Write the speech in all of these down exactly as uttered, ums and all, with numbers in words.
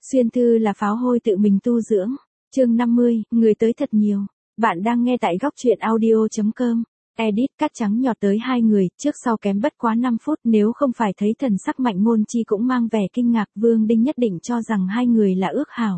Xuyên thư là pháo hôi tự mình tu dưỡng. Chương năm mươi, người tới thật nhiều. Bạn đang nghe tại góc truyện audio chấm com. Edit cắt trắng nhọt tới hai người, trước sau kém bất quá năm phút, nếu không phải thấy thần sắc Mạnh Ngôn Chi cũng mang vẻ kinh ngạc, Vương Đinh nhất định cho rằng hai người là ước hảo.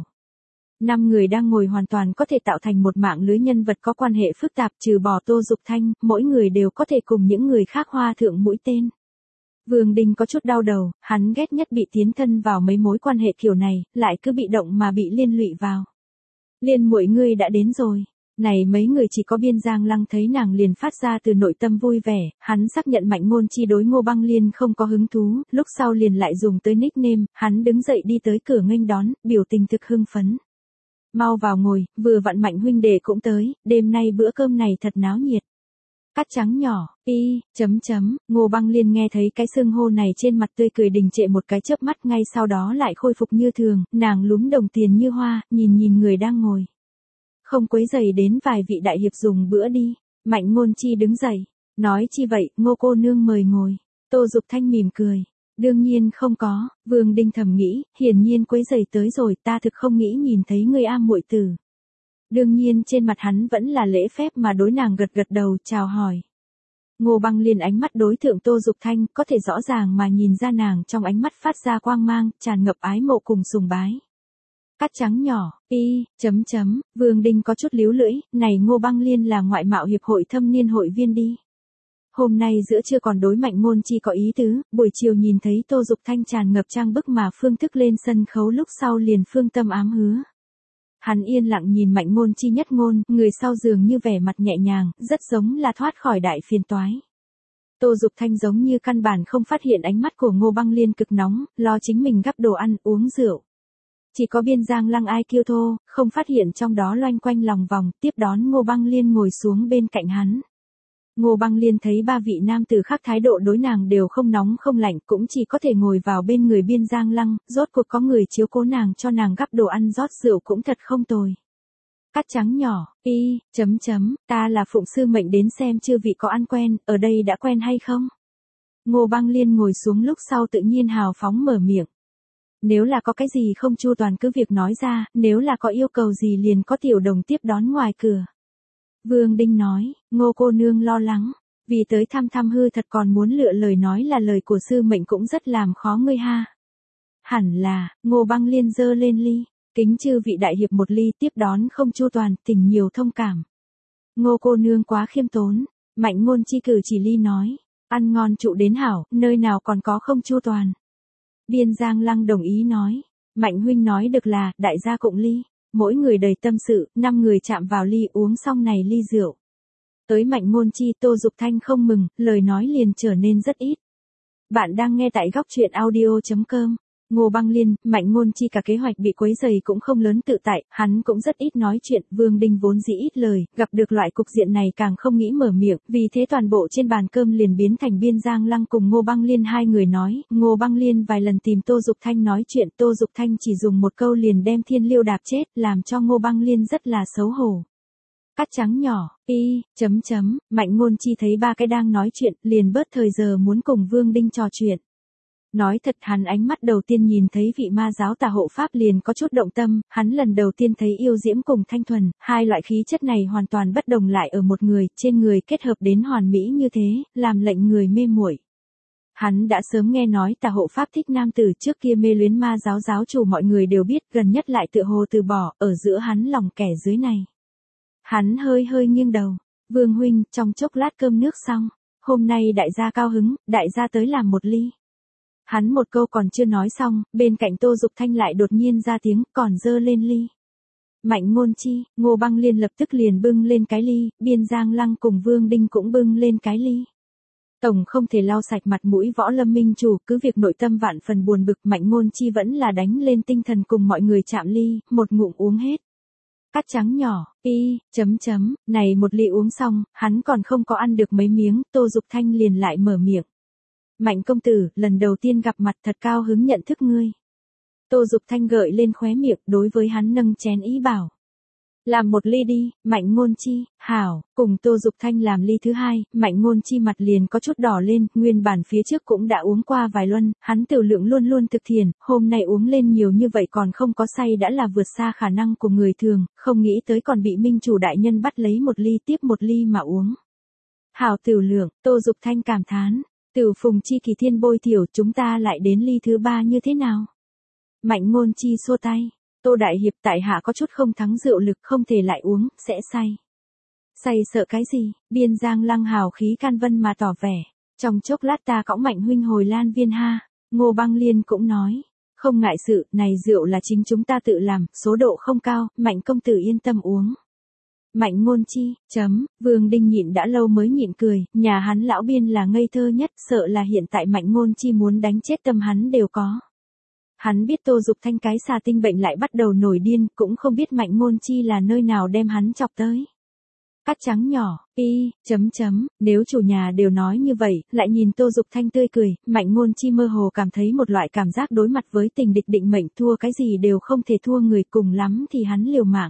Năm người đang ngồi hoàn toàn có thể tạo thành một mạng lưới nhân vật có quan hệ phức tạp, trừ bỏ Tô Dục Thanh, mỗi người đều có thể cùng những người khác hoa thượng mũi tên. Vương Đinh có chút đau đầu, hắn ghét nhất bị tiến thân vào mấy mối quan hệ kiểu này, lại cứ bị động mà bị liên lụy vào. Liên muội ngươi đã đến rồi. Này mấy người chỉ có Biên Giang Lăng thấy nàng liền phát ra từ nội tâm vui vẻ, hắn xác nhận Mạnh Ngôn Chi đối Ngô Băng Liên không có hứng thú, lúc sau liền lại dùng tới nickname, hắn đứng dậy đi tới cửa nghênh đón, biểu tình thực hưng phấn. Mau vào ngồi, vừa vặn Mạnh huynh đệ cũng tới, đêm nay bữa cơm này thật náo nhiệt. Cắt trắng nhỏ, y, chấm chấm, Ngô Băng Liên nghe thấy cái xưng hô này trên mặt tươi cười đình trệ một cái chớp mắt, ngay sau đó lại khôi phục như thường, nàng lúm đồng tiền như hoa, nhìn nhìn người đang ngồi. Không quấy rầy đến vài vị đại hiệp dùng bữa đi. Mạnh Ngôn Chi đứng dậy, nói chi vậy, Ngô cô nương mời ngồi. Tô Dục Thanh mỉm cười, đương nhiên không có. Vương Đinh thầm nghĩ, hiển nhiên quấy rầy tới rồi, ta thực không nghĩ nhìn thấy người a muội tử. Đương nhiên trên mặt hắn vẫn là lễ phép mà đối nàng gật gật đầu chào hỏi. Ngô Băng Liên ánh mắt đối thượng Tô Dục Thanh, có thể rõ ràng mà nhìn ra nàng trong ánh mắt phát ra quang mang, tràn ngập ái mộ cùng sùng bái. Cắt trắng nhỏ, y, chấm chấm, Vương Đinh có chút líu lưỡi, này Ngô Băng Liên là ngoại mạo hiệp hội thâm niên hội viên đi. Hôm nay giữa trưa còn đối Mạnh Ngôn Chi có ý tứ, buổi chiều nhìn thấy Tô Dục Thanh tràn ngập trang bức mà phương thức lên sân khấu lúc sau liền phương tâm ám hứa. Hắn yên lặng nhìn Mạnh Ngôn Chi nhất ngôn, người sau dường như vẻ mặt nhẹ nhàng, rất giống là thoát khỏi đại phiền toái. Tô Dục Thanh giống như căn bản không phát hiện ánh mắt của Ngô Băng Liên cực nóng, lo chính mình gắp đồ ăn, uống rượu. Chỉ có Biên Giang Lăng ai kiêu thô, không phát hiện trong đó loanh quanh lòng vòng, tiếp đón Ngô Băng Liên ngồi xuống bên cạnh hắn. Ngô Băng Liên thấy ba vị nam tử khác thái độ đối nàng đều không nóng không lạnh, cũng chỉ có thể ngồi vào bên người Biên Giang Lăng, rốt cuộc có người chiếu cố nàng cho nàng gắp đồ ăn rót rượu cũng thật không tồi. Cắt trắng nhỏ, y, chấm chấm, ta là phụng sư mệnh đến xem chư vị có ăn quen, ở đây đã quen hay không? Ngô Băng Liên ngồi xuống lúc sau tự nhiên hào phóng mở miệng. Nếu là có cái gì không chu toàn cứ việc nói ra, nếu là có yêu cầu gì liền có tiểu đồng tiếp đón ngoài cửa. Vương Đinh nói, Ngô cô nương lo lắng, vì tới thăm thăm hư thật còn muốn lựa lời nói là lời của sư mệnh cũng rất làm khó ngươi ha. Hẳn là, Ngô Băng Liên giơ lên ly, kính chư vị đại hiệp một ly, tiếp đón không chu toàn, tình nhiều thông cảm. Ngô cô nương quá khiêm tốn. Mạnh Ngôn Chi cử chỉ ly nói, ăn ngon trụ đến hảo, nơi nào còn có không chu toàn. Biên Giang Lăng đồng ý nói, Mạnh huynh nói được là, đại gia cộng ly, mỗi người đầy tâm sự, năm người chạm vào ly uống xong này ly rượu. Tới Mạnh Ngôn Chi, Tô Dục Thanh không mừng, lời nói liền trở nên rất ít. Bạn đang nghe tại góc truyện audio chấm com. Ngô Băng Liên, Mạnh Ngôn Chi cả kế hoạch bị quấy rầy cũng không lớn tự tại, hắn cũng rất ít nói chuyện, Vương Đinh vốn dĩ ít lời, gặp được loại cục diện này càng không nghĩ mở miệng, vì thế toàn bộ trên bàn cơm liền biến thành Biên Giang Lăng cùng Ngô Băng Liên hai người nói, Ngô Băng Liên vài lần tìm Tô Dục Thanh nói chuyện, Tô Dục Thanh chỉ dùng một câu liền đem Thiên Liêu đạp chết, làm cho Ngô Băng Liên rất là xấu hổ. Cắt trắng nhỏ, y, chấm chấm, Mạnh Ngôn Chi thấy ba cái đang nói chuyện, liền bớt thời giờ muốn cùng Vương Đinh trò chuyện. Nói thật hắn ánh mắt đầu tiên nhìn thấy vị ma giáo tà hộ pháp liền có chút động tâm, hắn lần đầu tiên thấy yêu diễm cùng thanh thuần, hai loại khí chất này hoàn toàn bất đồng lại ở một người, trên người kết hợp đến hoàn mỹ như thế, làm lệnh người mê muội. Hắn đã sớm nghe nói tà hộ pháp thích nam tử, trước kia mê luyến ma giáo giáo chủ mọi người đều biết, gần nhất lại tựa hồ từ bỏ, ở giữa hắn lòng kẻ dưới này. Hắn hơi hơi nghiêng đầu, Vương huynh, trong chốc lát cơm nước xong, hôm nay đại gia cao hứng, đại gia tới làm một ly. Hắn một câu còn chưa nói xong, bên cạnh Tô Dục Thanh lại đột nhiên ra tiếng, còn dơ lên ly. Mạnh Ngôn Chi, Ngô Băng Liên lập tức liền bưng lên cái ly, Biên Giang Lăng cùng Vương Đinh cũng bưng lên cái ly. Tổng không thể lau sạch mặt mũi Võ Lâm minh chủ, cứ việc nội tâm vạn phần buồn bực, Mạnh Ngôn Chi vẫn là đánh lên tinh thần cùng mọi người chạm ly, một ngụm uống hết. Cắt trắng nhỏ, y, chấm chấm, này một ly uống xong, hắn còn không có ăn được mấy miếng, Tô Dục Thanh liền lại mở miệng. Mạnh công tử, lần đầu tiên gặp mặt thật cao hứng nhận thức ngươi. Tô Dục Thanh gợi lên khóe miệng, đối với hắn nâng chén ý bảo. Làm một ly đi, Mạnh Ngôn Chi, hảo, cùng Tô Dục Thanh làm ly thứ hai, Mạnh Ngôn Chi mặt liền có chút đỏ lên, nguyên bản phía trước cũng đã uống qua vài luân, hắn tiểu lượng luôn luôn thực thiền, hôm nay uống lên nhiều như vậy còn không có say đã là vượt xa khả năng của người thường, không nghĩ tới còn bị minh chủ đại nhân bắt lấy một ly tiếp một ly mà uống. Hảo tiểu lượng, Tô Dục Thanh cảm thán, Tiểu Phùng Chi kỳ thiên bôi thiểu, chúng ta lại đến ly thứ ba như thế nào? Mạnh Ngôn Chi xua tay. Tô Đại Hiệp, tại hạ có chút không thắng rượu lực, không thể lại uống, sẽ say. Say sợ cái gì? Biên Giang Lăng hào khí can vân mà tỏ vẻ. Trong chốc lát ta cõng Mạnh huynh hồi Lan Viên ha. Ngô Băng Liên cũng nói. Không ngại sự, này rượu là chính chúng ta tự làm, số độ không cao, Mạnh công tử yên tâm uống. Mạnh Ngôn Chi, chấm, Vương Đinh nhịn đã lâu mới nhịn cười, nhà hắn lão Biên là ngây thơ nhất, sợ là hiện tại Mạnh Ngôn Chi muốn đánh chết tâm hắn đều có. Hắn biết Tô Dục Thanh cái xà tinh bệnh lại bắt đầu nổi điên, cũng không biết Mạnh Ngôn Chi là nơi nào đem hắn chọc tới. Cắt trắng nhỏ, y, chấm chấm, nếu chủ nhà đều nói như vậy, lại nhìn Tô Dục Thanh tươi cười, Mạnh Ngôn Chi mơ hồ cảm thấy một loại cảm giác đối mặt với tình địch định mệnh, thua cái gì đều không thể thua người, cùng lắm thì hắn liều mạng.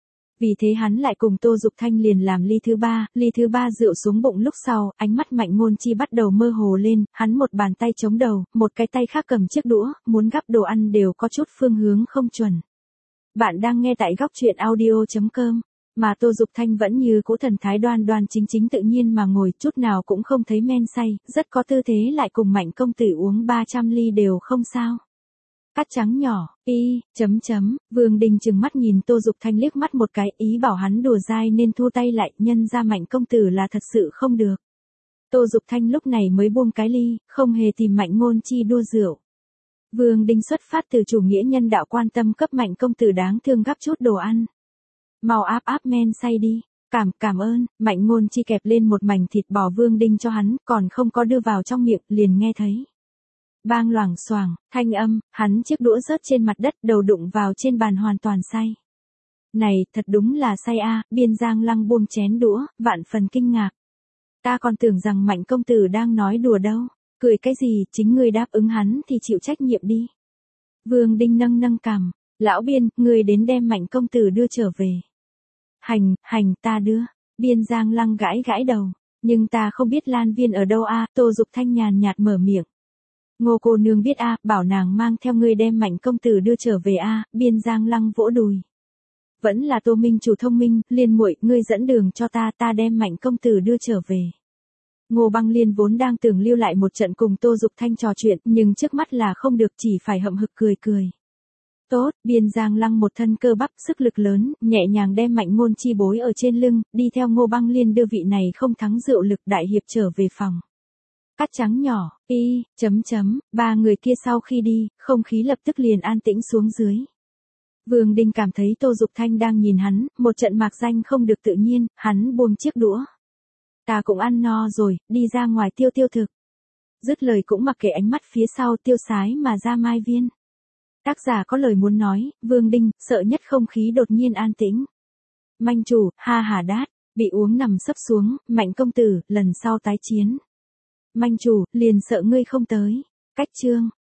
Vì thế hắn lại cùng Tô Dục Thanh liền làm ly thứ ba, ly thứ ba rượu xuống bụng lúc sau, ánh mắt Mạnh Ngôn Chi bắt đầu mơ hồ lên, hắn một bàn tay chống đầu, một cái tay khác cầm chiếc đũa, muốn gắp đồ ăn đều có chút phương hướng không chuẩn. Bạn đang nghe tại góc truyện audio chấm com, mà Tô Dục Thanh vẫn như cũ thần thái đoan đoan chính chính tự nhiên mà ngồi, chút nào cũng không thấy men say, rất có tư thế lại cùng Mạnh công tử uống ba trăm ly đều không sao. Cắt trắng nhỏ, y, chấm chấm, Vương Đình trừng mắt nhìn Tô Dục Thanh liếc mắt một cái, ý bảo hắn đùa dai nên thu tay lại, nhân ra Mạnh công tử là thật sự không được. Tô Dục Thanh lúc này mới buông cái ly, không hề tìm Mạnh Ngôn Chi đua rượu. Vương Đình xuất phát từ chủ nghĩa nhân đạo quan tâm cấp Mạnh công tử đáng thương gắp chút đồ ăn. Mau áp áp men say đi, cảm, cảm ơn, Mạnh Ngôn Chi kẹp lên một mảnh thịt bò Vương Đình cho hắn, còn không có đưa vào trong miệng, liền nghe thấy. Bang loảng xoảng, thanh âm, hắn chiếc đũa rớt trên mặt đất, đầu đụng vào trên bàn hoàn toàn say. Này, thật đúng là say a, Biên Giang Lăng buông chén đũa, vạn phần kinh ngạc. Ta còn tưởng rằng Mạnh công tử đang nói đùa đâu, cười cái gì, chính ngươi đáp ứng hắn thì chịu trách nhiệm đi. Vương Đinh nâng nâng cằm, lão Biên, ngươi đến đem Mạnh công tử đưa trở về. Hành, hành, ta đưa. Biên Giang Lăng gãi gãi đầu, nhưng ta không biết Lan Viên ở đâu a, Tô Dục Thanh nhàn nhạt mở miệng. Ngô cô nương biết a, bảo nàng mang theo ngươi đem Mạnh công tử đưa trở về a, Biên Giang Lăng vỗ đùi. Vẫn là Tô Minh chủ thông minh, Liên muội, ngươi dẫn đường cho ta, ta đem Mạnh công tử đưa trở về. Ngô Băng Liên vốn đang tưởng lưu lại một trận cùng Tô Dục Thanh trò chuyện, nhưng trước mắt là không được, chỉ phải hậm hực cười cười. Tốt, Biên Giang Lăng một thân cơ bắp, sức lực lớn, nhẹ nhàng đem Mạnh Ngôn Chi bối ở trên lưng, đi theo Ngô Băng Liên đưa vị này không thắng rượu lực đại hiệp trở về phòng. Cắt trắng nhỏ, y, chấm chấm, ba người kia sau khi đi, không khí lập tức liền an tĩnh xuống dưới. Vương Đinh cảm thấy Tô Dục Thanh đang nhìn hắn, một trận mạc danh không được tự nhiên, hắn buông chiếc đũa. Ta cũng ăn no rồi, đi ra ngoài tiêu tiêu thực. Dứt lời cũng mặc kệ ánh mắt phía sau tiêu sái mà ra Mai Viên. Tác giả có lời muốn nói, Vương Đinh, sợ nhất không khí đột nhiên an tĩnh. Manh chủ, ha hà đát, bị uống nằm sấp xuống, Mạnh công tử, lần sau tái chiến. Manh chủ, liền sợ ngươi không tới. Cách chương.